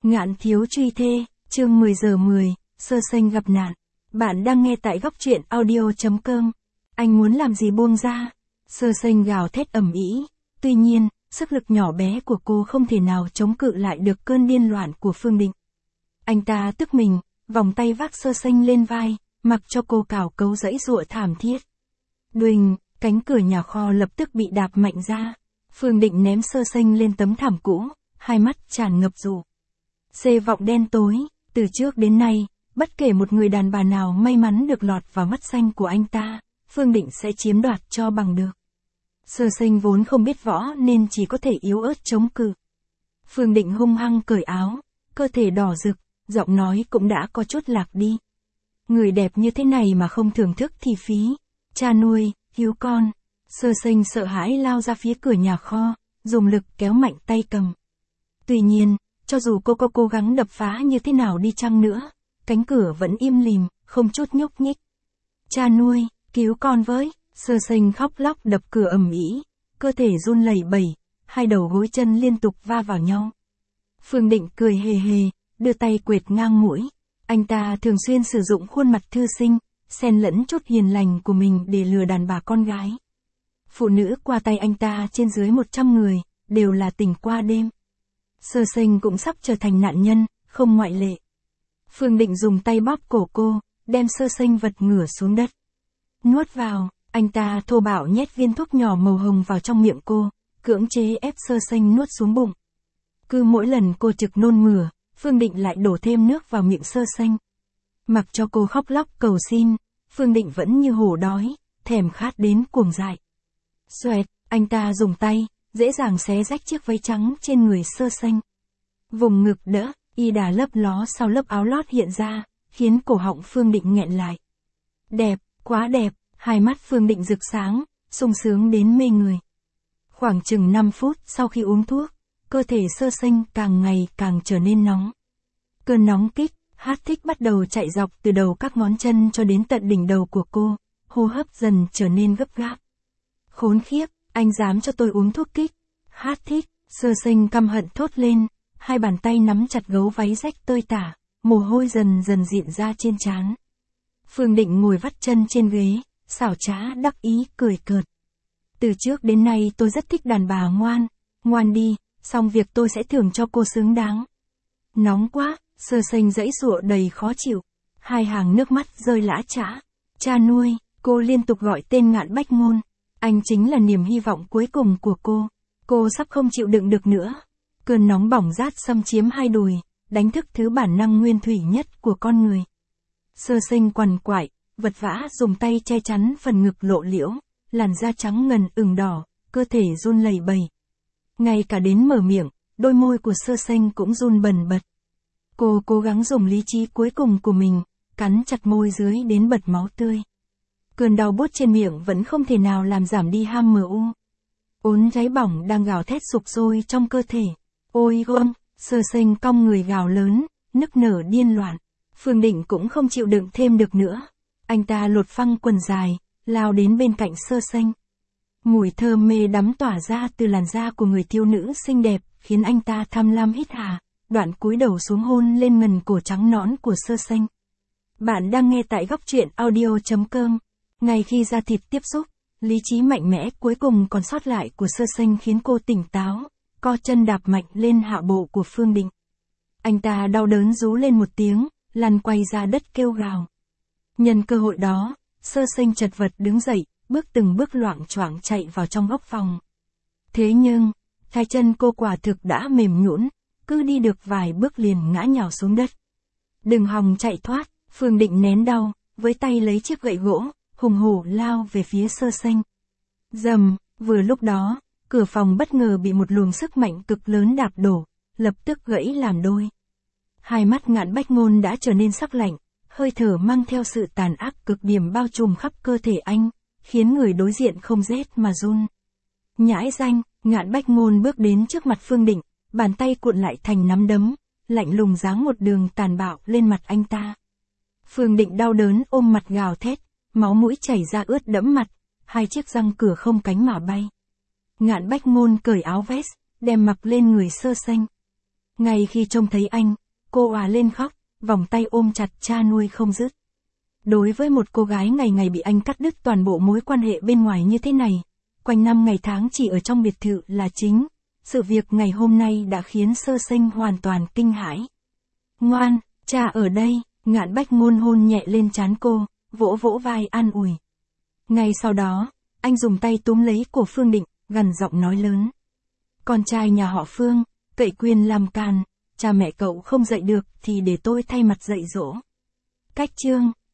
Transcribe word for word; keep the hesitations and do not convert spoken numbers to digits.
Ngạn thiếu truy thê, chương mười giờ mười, Sơ Xanh gặp nạn. Bạn đang nghe tại góc truyện audio.com. Anh muốn làm gì buông ra? Sơ Xanh gào thét ầm ĩ. Tuy nhiên, sức lực nhỏ bé của cô không thể nào chống cự lại được cơn điên loạn của Phương Định. Anh ta tức mình, vòng tay vác Sơ Xanh lên vai, mặc cho cô cào cấu giãy giụa thảm thiết. Đuỳnh, cánh cửa nhà kho lập tức bị đạp mạnh ra. Phương Định ném Sơ Xanh lên tấm thảm cũ, hai mắt tràn ngập rủ. Xê vọng đen tối, từ trước đến nay, bất kể một người đàn bà nào may mắn được lọt vào mắt xanh của anh ta, Phương Định sẽ chiếm đoạt cho bằng được. Sơ Xanh vốn không biết võ nên chỉ có thể yếu ớt chống cự. Phương Định hung hăng cởi áo, cơ thể đỏ rực, giọng nói cũng đã có chút lạc đi. Người đẹp như thế này mà không thưởng thức thì phí. Cha nuôi, cứu con. Sơ Xanh sợ hãi lao ra phía cửa nhà kho, dùng lực kéo mạnh tay cầm. Tuy nhiên, cho dù cô có cố gắng đập phá như thế nào đi chăng nữa, cánh cửa vẫn im lìm, không chút nhúc nhích. Cha nuôi, cứu con với. Sơ Xanh khóc lóc đập cửa ầm ĩ, cơ thể run lẩy bẩy, hai đầu gối chân liên tục va vào nhau. Phương Định cười hề hề, đưa tay quệt ngang mũi. Anh ta thường xuyên sử dụng khuôn mặt thư sinh, xen lẫn chút hiền lành của mình để lừa đàn bà con gái. Phụ nữ qua tay anh ta trên dưới một trăm người, đều là tình qua đêm. Sơ Xanh cũng sắp trở thành nạn nhân, không ngoại lệ. Phương Định dùng tay bóp cổ cô, đem Sơ Xanh vật ngửa xuống đất. Nuốt vào, anh ta thô bạo nhét viên thuốc nhỏ màu hồng vào trong miệng cô, cưỡng chế ép Sơ Xanh nuốt xuống bụng. Cứ mỗi lần cô trực nôn mửa, Phương Định lại đổ thêm nước vào miệng Sơ Xanh. Mặc cho cô khóc lóc cầu xin, Phương Định vẫn như hổ đói, thèm khát đến cuồng dại. Xoẹt, anh ta dùng tay, dễ dàng xé rách chiếc váy trắng trên người Sơ Xanh. Vùng ngực đỡ, y đà lấp ló sau lớp áo lót hiện ra, khiến cổ họng Phương Định nghẹn lại. Đẹp, quá đẹp, hai mắt Phương Định rực sáng, sung sướng đến mê người. Khoảng chừng năm phút sau khi uống thuốc, cơ thể Sơ Xanh càng ngày càng trở nên nóng. Cơn nóng kích, hát thích bắt đầu chạy dọc từ đầu các ngón chân cho đến tận đỉnh đầu của cô, hô hấp dần trở nên gấp gáp. Khốn khiếp, anh dám cho tôi uống thuốc kích. Hát thích, Sơ Xanh căm hận thốt lên, hai bàn tay nắm chặt gấu váy rách tơi tả, mồ hôi dần dần dịn ra trên trán. Phương Định ngồi vắt chân trên ghế, xảo trá đắc ý cười cợt. Từ trước đến nay tôi rất thích đàn bà ngoan, ngoan đi, xong việc tôi sẽ thưởng cho cô xứng đáng. Nóng quá, Sơ Xanh giãy giụa đầy khó chịu, hai hàng nước mắt rơi lã chã. Cha nuôi, cô liên tục gọi tên Ngạn Bách Ngôn. Anh chính là niềm hy vọng cuối cùng của cô. Cô sắp không chịu đựng được nữa. Cơn nóng bỏng rát xâm chiếm hai đùi, đánh thức thứ bản năng nguyên thủy nhất của con người. Sơ Xanh quằn quại, vật vã dùng tay che chắn phần ngực lộ liễu, làn da trắng ngần ửng đỏ, cơ thể run lẩy bẩy. Ngay cả đến mở miệng, đôi môi của Sơ Xanh cũng run bần bật. Cô cố gắng dùng lý trí cuối cùng của mình, cắn chặt môi dưới đến bật máu tươi. Cơn đau buốt trên miệng vẫn không thể nào làm giảm đi ham mờ u. Ốn cháy bỏng đang gào thét sục sôi trong cơ thể. Ôi gông, Sơ Xanh cong người gào lớn, nức nở điên loạn. Phương Định cũng không chịu đựng thêm được nữa. Anh ta lột phăng quần dài, lao đến bên cạnh Sơ Xanh. Mùi thơm mê đắm tỏa ra từ làn da của người thiếu nữ xinh đẹp, khiến anh ta tham lam hít hà, đoạn cúi đầu xuống hôn lên ngần cổ trắng nõn của Sơ Xanh. Bạn đang nghe tại góc truyện audio.com. Ngay khi da thịt tiếp xúc, lý trí mạnh mẽ cuối cùng còn sót lại của Sơ Xanh khiến cô tỉnh táo, co chân đạp mạnh lên hạ bộ của Phương Định. Anh ta đau đớn rú lên một tiếng, lăn quay ra đất kêu gào. Nhân cơ hội đó, Sơ Xanh chật vật đứng dậy, bước từng bước loạng choạng chạy vào trong góc phòng. Thế nhưng, hai chân cô quả thực đã mềm nhũn, cứ đi được vài bước liền ngã nhào xuống đất. Đừng hòng chạy thoát, Phương Định nén đau, với tay lấy chiếc gậy gỗ, hùng hổ lao về phía Sơ Xanh. Rầm, vừa lúc đó, cửa phòng bất ngờ bị một luồng sức mạnh cực lớn đạp đổ, lập tức gãy làm đôi. Hai mắt Ngạn Bách Ngôn đã trở nên sắc lạnh, hơi thở mang theo sự tàn ác cực điểm bao trùm khắp cơ thể anh, khiến người đối diện không rét mà run. Nhãi danh, Ngạn Bách Ngôn bước đến trước mặt Phương Định, bàn tay cuộn lại thành nắm đấm, lạnh lùng giáng một đường tàn bạo lên mặt anh ta. Phương Định đau đớn ôm mặt gào thét, máu mũi chảy ra ướt đẫm mặt, hai chiếc răng cửa không cánh mà bay. Ngạn Bách Ngôn cởi áo vest, đem mặc lên người Sơ Xanh. Ngay khi trông thấy anh, cô òa lên khóc, vòng tay ôm chặt cha nuôi không dứt. Đối với một cô gái ngày ngày bị anh cắt đứt toàn bộ mối quan hệ bên ngoài như thế này, quanh năm ngày tháng chỉ ở trong biệt thự là chính, sự việc ngày hôm nay đã khiến Sơ Sinh hoàn toàn kinh hãi. Ngoan, cha ở đây, Ngạn Bách Ngôn hôn nhẹ lên trán cô, vỗ vỗ vai an ủi. Ngay sau đó, anh dùng tay túm lấy cổ Phương Định, gằn giọng nói lớn. Con trai nhà họ Phương, cậy quyền làm càn, cha mẹ cậu không dạy được thì để tôi thay mặt dạy dỗ. Cách chương